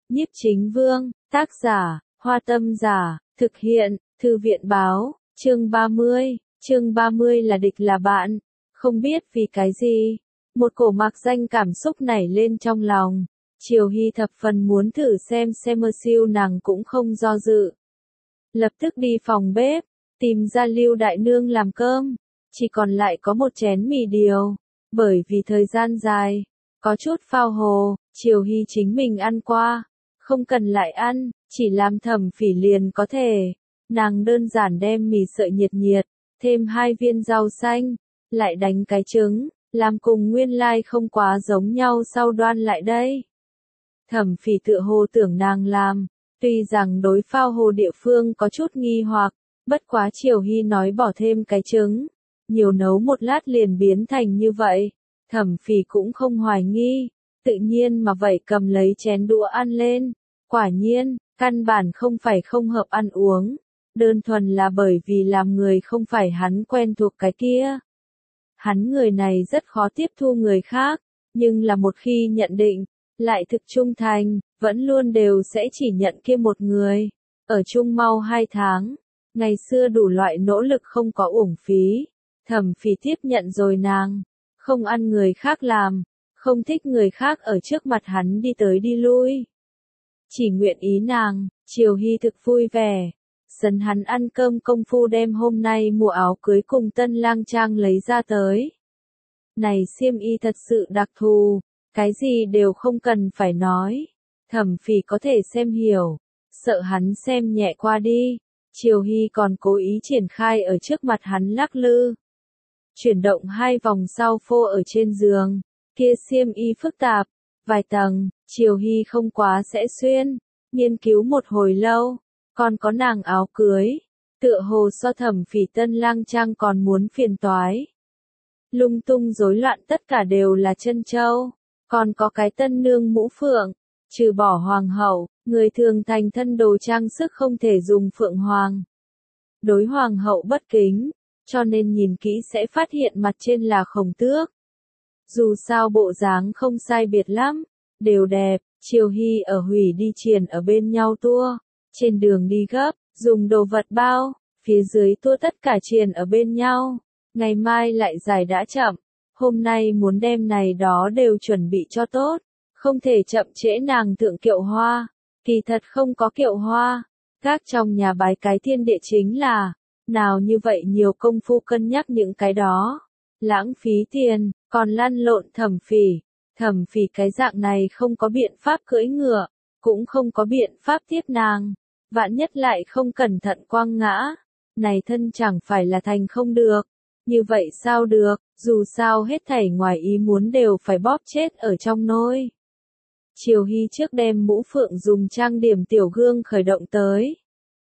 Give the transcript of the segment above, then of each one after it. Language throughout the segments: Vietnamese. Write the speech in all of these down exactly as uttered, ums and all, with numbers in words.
Nhiếp Chính Vương, tác giả, Hoa Tâm Giả, thực hiện, Thư viện Báo, chương ba mươi, chương ba mươi là địch là bạn. Không biết vì cái gì, một cổ mạc danh cảm xúc nảy lên trong lòng. Triều Hy thập phần muốn thử xem xem mơ siêu nàng cũng không do dự. Lập tức đi phòng bếp, tìm ra Lưu Đại Nương làm cơm, chỉ còn lại có một chén mì điều, bởi vì thời gian dài, có chút phao hồ, Triều Hy chính mình ăn qua, không cần lại ăn, chỉ làm Thẩm Phỉ liền có thể. Nàng đơn giản đem mì sợi nhiệt nhiệt, thêm hai viên rau xanh, lại đánh cái trứng, làm cùng nguyên lai không quá giống nhau sau đoan lại đây. Thẩm Phỉ tựa hồ tưởng nàng làm, tuy rằng đối phao hồ địa phương có chút nghi hoặc, bất quá Triều Hy nói bỏ thêm cái trứng, nhiều nấu một lát liền biến thành như vậy, Thẩm Phỉ cũng không hoài nghi, tự nhiên mà vậy cầm lấy chén đũa ăn lên, quả nhiên, căn bản không phải không hợp ăn uống, đơn thuần là bởi vì làm người không phải hắn quen thuộc cái kia. Hắn người này rất khó tiếp thu người khác, nhưng là một khi nhận định, lại thực trung thành, vẫn luôn đều sẽ chỉ nhận kia một người. Ở chung mau hai tháng, ngày xưa đủ loại nỗ lực không có uổng phí, Thẩm Phỉ tiếp nhận rồi nàng, không ăn người khác làm, không thích người khác ở trước mặt hắn đi tới đi lui. Chỉ nguyện ý nàng, Triều Hy thực vui vẻ, sấn hắn ăn cơm công phu đem hôm nay mua áo cưới cùng tân lang trang lấy ra tới. Này xiêm y thật sự đặc thù, cái gì đều không cần phải nói, Thẩm Phỉ có thể xem hiểu, sợ hắn xem nhẹ qua đi, Triều Hy còn cố ý triển khai ở trước mặt hắn lắc lư. Chuyển động hai vòng sau phô ở trên giường, kia xiêm y phức tạp, vài tầng, Triều Hy không quá sẽ xuyên, nghiên cứu một hồi lâu, còn có nàng áo cưới, tựa hồ so Thẩm Phỉ tân lang trang còn muốn phiền toái. Lung tung rối loạn tất cả đều là chân châu, còn có cái tân nương mũ phượng, trừ bỏ hoàng hậu, người thường thành thân đồ trang sức không thể dùng phượng hoàng. Đối hoàng hậu bất kính, cho nên nhìn kỹ sẽ phát hiện mặt trên là khổng tước. Dù sao bộ dáng không sai biệt lắm, đều đẹp, Triều Hy ở hủy đi triền ở bên nhau tua, trên đường đi gấp, dùng đồ vật bao, phía dưới tua tất cả triền ở bên nhau, ngày mai lại giải đã chậm, hôm nay muốn đem này đó đều chuẩn bị cho tốt, không thể chậm trễ nàng thượng kiệu hoa, kỳ thật không có kiệu hoa, các trong nhà bái cái thiên địa chính là, nào như vậy nhiều công phu cân nhắc những cái đó, lãng phí tiền, còn lăn lộn Thẩm Phỉ, Thẩm Phỉ cái dạng này không có biện pháp cưỡi ngựa, cũng không có biện pháp tiếp nàng, vạn nhất lại không cẩn thận quăng ngã, này thân chẳng phải là thành không được, như vậy sao được, dù sao hết thảy ngoài ý muốn đều phải bóp chết ở trong nôi. Triều Hy trước đem mũ phượng dùng trang điểm tiểu gương khởi động tới.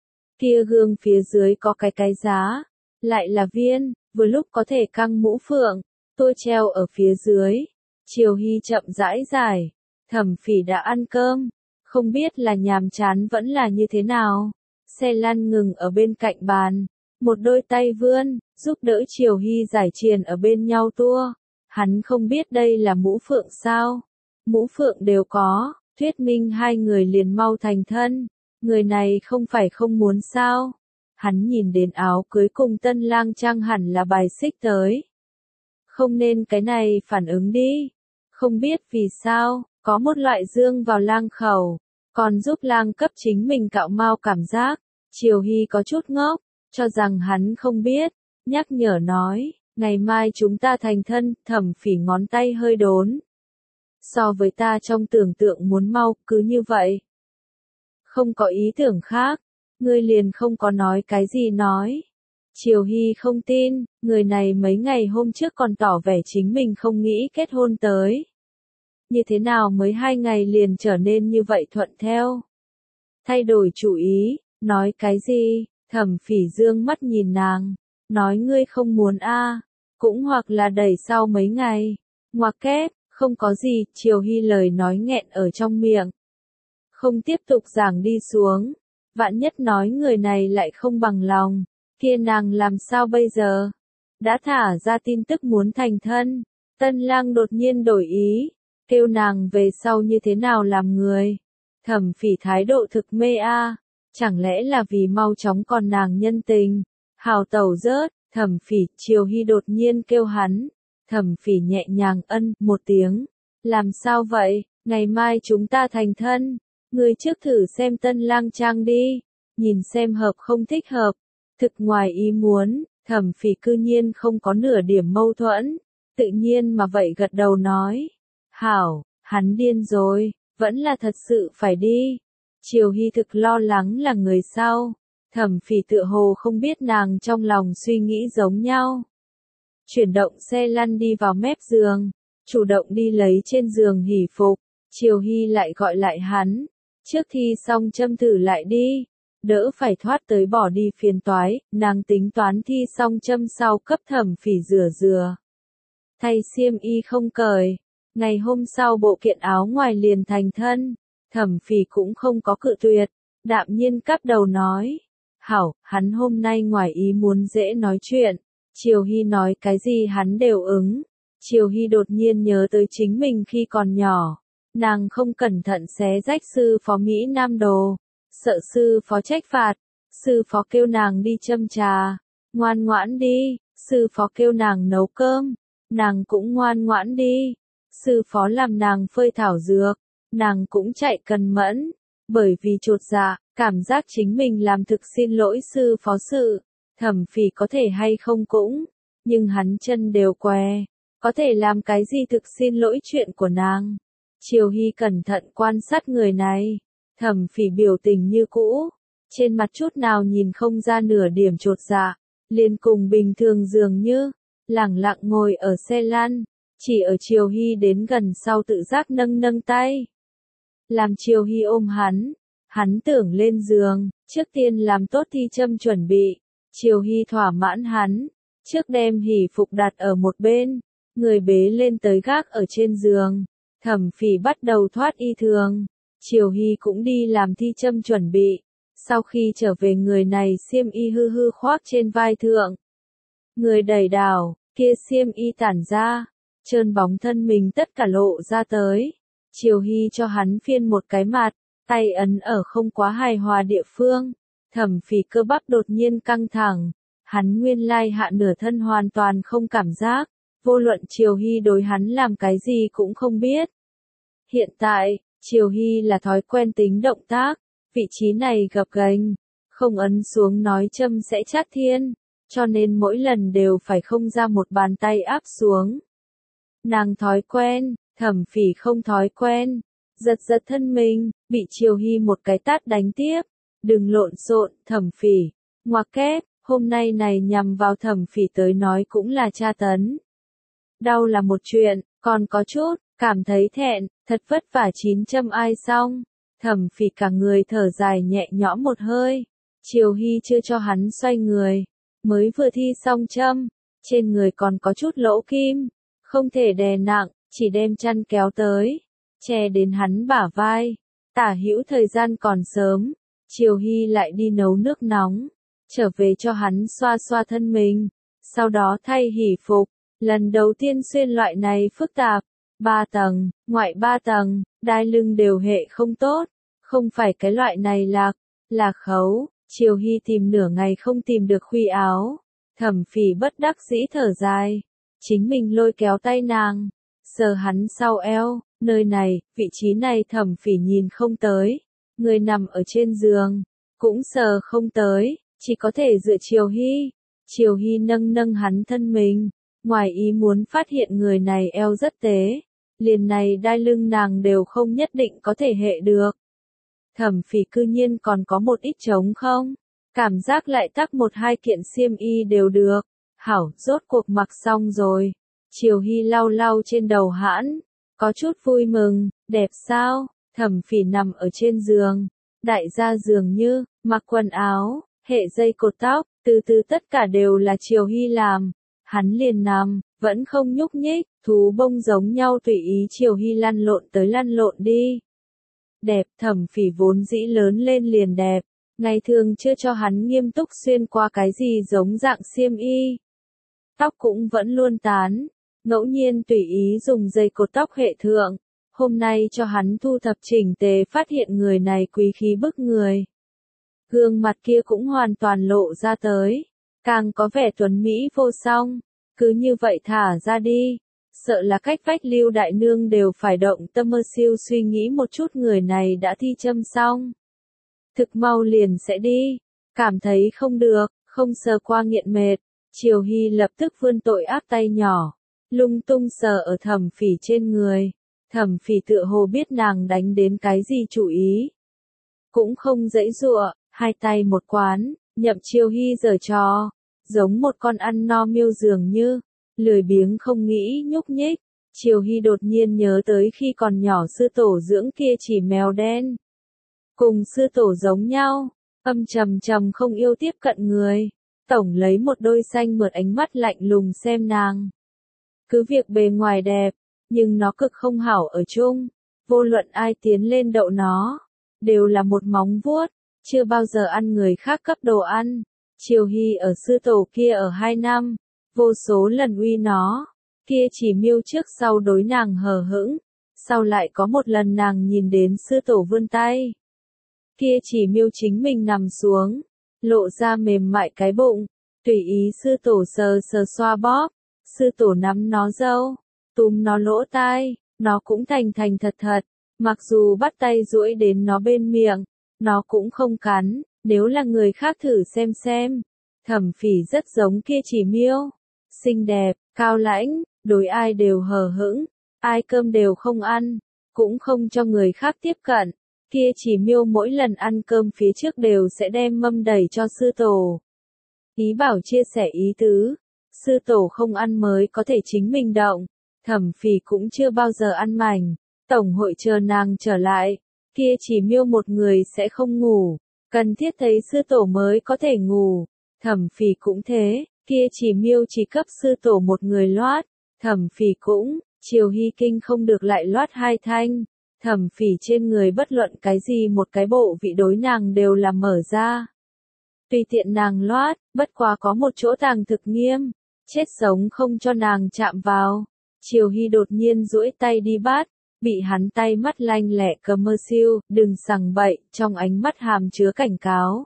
Kia gương phía dưới có cái cái giá, lại là viên, vừa lúc có thể căng mũ phượng, tôi treo ở phía dưới. Triều Hy chậm rãi giải, Thẩm Phỉ đã ăn cơm, không biết là nhàm chán vẫn là như thế nào. Xe lăn ngừng ở bên cạnh bàn, một đôi tay vươn, giúp đỡ Triều Hy giải triền ở bên nhau tua. Hắn không biết đây là mũ phượng sao? Mũ phượng đều có, thuyết minh hai người liền mau thành thân. Người này không phải không muốn sao? Hắn nhìn đến áo cưới cùng tân lang trang hẳn là bài xích tới. Không nên cái này phản ứng đi. Không biết vì sao, có một loại dương vào lang khẩu, còn giúp lang cấp chính mình cạo mau cảm giác. Triều Hy có chút ngốc, cho rằng hắn không biết, nhắc nhở nói, ngày mai chúng ta thành thân. Thẩm Phỉ ngón tay hơi đốn. So với ta trong tưởng tượng muốn mau, cứ như vậy. Không có ý tưởng khác, ngươi liền không có nói cái gì nói. Triều Hy không tin, người này mấy ngày hôm trước còn tỏ vẻ chính mình không nghĩ kết hôn tới. Như thế nào mới hai ngày liền trở nên như vậy thuận theo? Thay đổi chủ ý, nói cái gì? Thẩm Phỉ dương mắt nhìn nàng, nói ngươi không muốn a, cũng hoặc là đẩy sau mấy ngày. Ngoặc kép, không có gì, Triều Hy lời nói nghẹn ở trong miệng. Không tiếp tục giảng đi xuống, vạn nhất nói người này lại không bằng lòng, kia nàng làm sao bây giờ? Đã thả ra tin tức muốn thành thân, tân lang đột nhiên đổi ý, kêu nàng về sau như thế nào làm người. Thẩm Phỉ thái độ thực mê a, chẳng lẽ là vì mau chóng còn nàng nhân tình. Hào tẩu rớt, Thẩm Phỉ, Triều Hy đột nhiên kêu hắn. Thẩm Phỉ nhẹ nhàng ân một tiếng. Làm sao vậy, ngày mai chúng ta thành thân. Ngươi trước thử xem tân lang trang đi, nhìn xem hợp không thích hợp. Thực ngoài ý muốn, Thẩm Phỉ cư nhiên không có nửa điểm mâu thuẫn, tự nhiên mà vậy gật đầu nói. Hảo, hắn điên rồi, vẫn là thật sự phải đi. Triều Hy thực lo lắng là người sau. Thẩm Phỉ tựa hồ không biết nàng trong lòng suy nghĩ giống nhau. Chuyển động xe lăn đi vào mép giường, chủ động đi lấy trên giường hỷ phục. Triều Hy lại gọi lại hắn. Trước thi xong châm thử lại đi. Đỡ phải thoát tới bỏ đi phiền toái, nàng tính toán thi xong châm sau cấp Thẩm Phỉ rửa rửa. Thay xiêm y không cởi. Ngày hôm sau bộ kiện áo ngoài liền thành thân. Thẩm Phỉ cũng không có cự tuyệt. Đạm nhiên cắp đầu nói. Hảo, hắn hôm nay ngoài ý muốn dễ nói chuyện. Triều Hy nói cái gì hắn đều ứng. Triều Hy đột nhiên nhớ tới chính mình khi còn nhỏ. Nàng không cẩn thận xé rách sư phó Mỹ Nam đồ. Sợ sư phó trách phạt. Sư phó kêu nàng đi châm trà. Ngoan ngoãn đi. Sư phó kêu nàng nấu cơm. Nàng cũng ngoan ngoãn đi. Sư phó làm nàng phơi thảo dược. Nàng cũng chạy cần mẫn. Bởi vì chột dạ, cảm giác chính mình làm thực xin lỗi sư phó sự. Thẩm Phỉ có thể hay không cũng. Nhưng hắn chân đều què. Có thể làm cái gì thực xin lỗi chuyện của nàng. Triều Hy cẩn thận quan sát người này. Thẩm Phỉ biểu tình như cũ. Trên mặt chút nào nhìn không ra nửa điểm chột dạ. Liền cùng bình thường dường như. Lẳng lặng ngồi ở xe lăn. Chỉ ở Triều Hy đến gần sau tự giác nâng nâng tay. Làm Triều Hy ôm hắn. Hắn tưởng lên giường. Trước tiên làm tốt thi châm chuẩn bị. Triều Hy thỏa mãn hắn. Trước đem hỷ phục đặt ở một bên. Người bế lên tới gác ở trên giường. Thẩm Phỉ bắt đầu thoát y thường. Triều Hy cũng đi làm thi châm chuẩn bị. Sau khi trở về người này xiêm y hư hư khoác trên vai thượng. Người đẩy đảo, kia xiêm y tản ra. Trơn bóng thân mình tất cả lộ ra tới. Triều Hy cho hắn phiên một cái mặt. Tay ấn ở không quá hài hòa địa phương. Thẩm Phỉ cơ bắp đột nhiên căng thẳng. Hắn nguyên lai hạ nửa thân hoàn toàn không cảm giác. Vô luận Triều Hy đối hắn làm cái gì cũng không biết. Hiện tại, Triều Hy là thói quen tính động tác. Vị trí này gập ghềnh. Không ấn xuống nói châm sẽ chát thiên. Cho nên mỗi lần đều phải không ra một bàn tay áp xuống. Nàng thói quen, Thẩm Phỉ không thói quen. Giật giật thân mình, bị Triều Hy một cái tát đánh tiếp. Đừng lộn xộn, Thẩm Phỉ. Ngoặc kép, hôm nay này nhằm vào Thẩm Phỉ tới nói cũng là tra tấn. Đau là một chuyện, còn có chút, cảm thấy thẹn, thật vất vả chín châm ai xong. Thẩm Phỉ cả người thở dài nhẹ nhõm một hơi. Triều Hy chưa cho hắn xoay người. Mới vừa thi xong châm. Trên người còn có chút lỗ kim. Không thể đè nặng, chỉ đem chăn kéo tới. Che đến hắn bả vai. Tả hữu thời gian còn sớm. Triều Hy lại đi nấu nước nóng. Trở về cho hắn xoa xoa thân mình. Sau đó thay hỷ phục. Lần đầu tiên xuyên loại này phức tạp. Ba tầng, ngoại ba tầng, đai lưng đều hệ không tốt. Không phải cái loại này lạc, là khấu. Triều Hy tìm nửa ngày không tìm được khuy áo. Thẩm Phỉ bất đắc dĩ thở dài. Chính mình lôi kéo tay nàng. Sờ hắn sau eo. Nơi này, vị trí này Thẩm Phỉ nhìn không tới. Người nằm ở trên giường. Cũng sờ không tới. Chỉ có thể dựa Triều Hy. Triều Hy nâng nâng hắn thân mình. Ngoài ý muốn phát hiện người này eo rất tế. Liền này đai lưng nàng đều không nhất định có thể hệ được. Thẩm Phỉ cư nhiên còn có một ít trống không. Cảm giác lại tắc một hai kiện xiêm y đều được. Hảo, rốt cuộc mặc xong rồi. Triều Hy lau lau trên đầu hãn. Có chút vui mừng, đẹp sao? Thẩm Phỉ nằm ở trên giường. Đại gia dường như, mặc quần áo, hệ dây cột tóc, từ từ tất cả đều là Triều Hy làm. Hắn liền nằm, vẫn không nhúc nhích, thú bông giống nhau tùy ý Triều Hy lăn lộn tới lăn lộn đi. Đẹp, Thẩm Phỉ vốn dĩ lớn lên liền đẹp. Ngày thường chưa cho hắn nghiêm túc xuyên qua cái gì giống dạng xiêm y. Tóc cũng vẫn luôn tán. Ngẫu nhiên tùy ý dùng dây cột tóc hệ thượng. Hôm nay cho hắn thu thập chỉnh tề phát hiện người này quý khí bức người. Gương mặt kia cũng hoàn toàn lộ ra tới, càng có vẻ tuấn mỹ vô song, cứ như vậy thả ra đi, sợ là cách vách Lưu đại nương đều phải động tâm mơ siêu suy nghĩ một chút người này đã thi châm xong. Thực mau liền sẽ đi, cảm thấy không được, không sờ qua nghiện mệt, Triều Hy lập tức vươn tội ác tay nhỏ, lung tung sờ ở Thẩm Phỉ trên người. Thẩm Phỉ tựa hồ biết nàng đánh đến cái gì chủ ý, cũng không giãy giụa, hai tay một quán, nhậm Triều Hy giở trò, giống một con ăn no miêu dường như, lười biếng không nghĩ nhúc nhích. Triều Hy đột nhiên nhớ tới khi còn nhỏ sư tổ dưỡng kia chỉ mèo đen, cùng sư tổ giống nhau, âm trầm trầm không yêu tiếp cận người, tổng lấy một đôi xanh mượt ánh mắt lạnh lùng xem nàng. Cứ việc bề ngoài đẹp, nhưng nó cực không hảo ở chung, vô luận ai tiến lên đậu nó, đều là một móng vuốt, chưa bao giờ ăn người khác cấp đồ ăn. Triều Hy ở sư tổ kia ở hai năm, vô số lần uy nó, kia chỉ miêu trước sau đối nàng hờ hững, sau lại có một lần nàng nhìn đến sư tổ vươn tay. Kia chỉ miêu chính mình nằm xuống, lộ ra mềm mại cái bụng, tùy ý sư tổ sờ sờ xoa bóp, sư tổ nắm nó râu, túm nó lỗ tai, nó cũng thành thành thật thật, mặc dù bắt tay duỗi đến nó bên miệng, nó cũng không cắn, nếu là người khác thử xem xem. Thẩm Phỉ rất giống kia chỉ miêu, xinh đẹp, cao lãnh, đối ai đều hờ hững, ai cơm đều không ăn, cũng không cho người khác tiếp cận. Kia chỉ miêu mỗi lần ăn cơm phía trước đều sẽ đem mâm đẩy cho sư tổ. Ý bảo chia sẻ ý tứ, sư tổ không ăn mới có thể chính mình động. Thẩm Phỉ cũng chưa bao giờ ăn mảnh, tổng hội chờ nàng trở lại, kia chỉ miêu một người sẽ không ngủ, cần thiết thấy sư tổ mới có thể ngủ. Thẩm Phỉ cũng thế, kia chỉ miêu chỉ cấp sư tổ một người loát, Thẩm Phỉ cũng, Triều Hy kinh không được lại loát hai thanh. Thẩm Phỉ trên người bất luận cái gì một cái bộ vị đối nàng đều là mở ra. Tùy tiện nàng loát, bất quá có một chỗ tàng thực nghiêm, chết sống không cho nàng chạm vào. Triều Hy đột nhiên duỗi tay đi bắt, bị hắn tay mắt lanh lẹ cầm mơ siêu, đừng sằng bậy, trong ánh mắt hàm chứa cảnh cáo.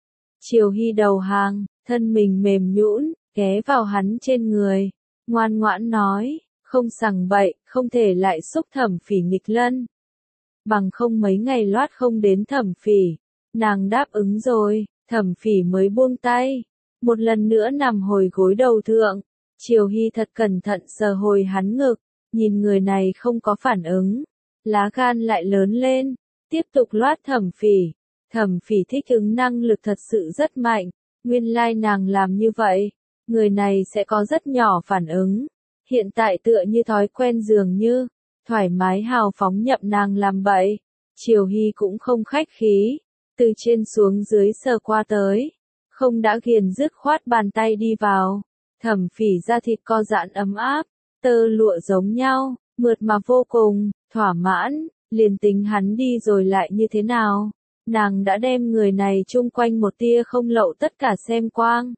Triều Hy đầu hàng, thân mình mềm nhũn, ghé vào hắn trên người, ngoan ngoãn nói, không sằng bậy, không thể lại xúc Thẩm Phỉ nghịch lân. Bằng không mấy ngày loát không đến Thẩm Phỉ, nàng đáp ứng rồi, Thẩm Phỉ mới buông tay, một lần nữa nằm hồi gối đầu thượng. Triều Hy thật cẩn thận sờ hồi hắn ngực, nhìn người này không có phản ứng, lá gan lại lớn lên, tiếp tục loát Thẩm Phỉ. Thẩm Phỉ thích ứng năng lực thật sự rất mạnh, nguyên lai nàng làm như vậy, người này sẽ có rất nhỏ phản ứng, hiện tại tựa như thói quen dường như, thoải mái hào phóng nhậm nàng làm bậy. Triều Hy cũng không khách khí, từ trên xuống dưới sờ qua tới, không đã ghiền dứt khoát bàn tay đi vào. Thẩm Phỉ da thịt co giãn ấm áp, tơ lụa giống nhau, mượt mà vô cùng, thỏa mãn, liền tính hắn đi rồi lại như thế nào, nàng đã đem người này chung quanh một tia không lậu tất cả xem quang.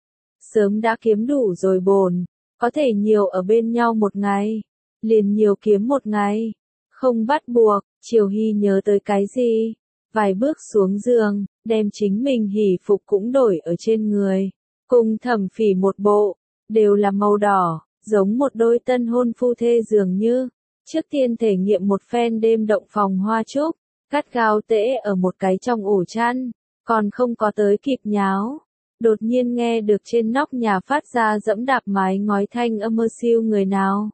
Sớm đã kiếm đủ rồi bồn, có thể nhiều ở bên nhau một ngày, liền nhiều kiếm một ngày, không bắt buộc. Triều Hy nhớ tới cái gì, vài bước xuống giường, đem chính mình hỉ phục cũng đổi ở trên người. Cùng Thẩm Phỉ một bộ, đều là màu đỏ, giống một đôi tân hôn phu thê dường như. Trước tiên thể nghiệm một phen đêm động phòng hoa trúc, cắt gao tễ ở một cái trong ổ chăn, còn không có tới kịp nháo. Đột nhiên nghe được trên nóc nhà phát ra dẫm đạp mái ngói thanh âm mơ siêu người nào.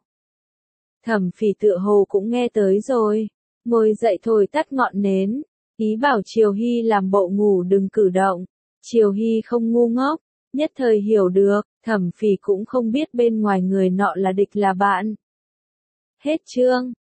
Thẩm Phỉ tựa hồ cũng nghe tới rồi, ngồi dậy thổi tắt ngọn nến, ý bảo Triều Hy làm bộ ngủ đừng cử động. Triều Hy không ngu ngốc, nhất thời hiểu được, Thẩm Phỉ cũng không biết bên ngoài người nọ là địch là bạn. Hết chương.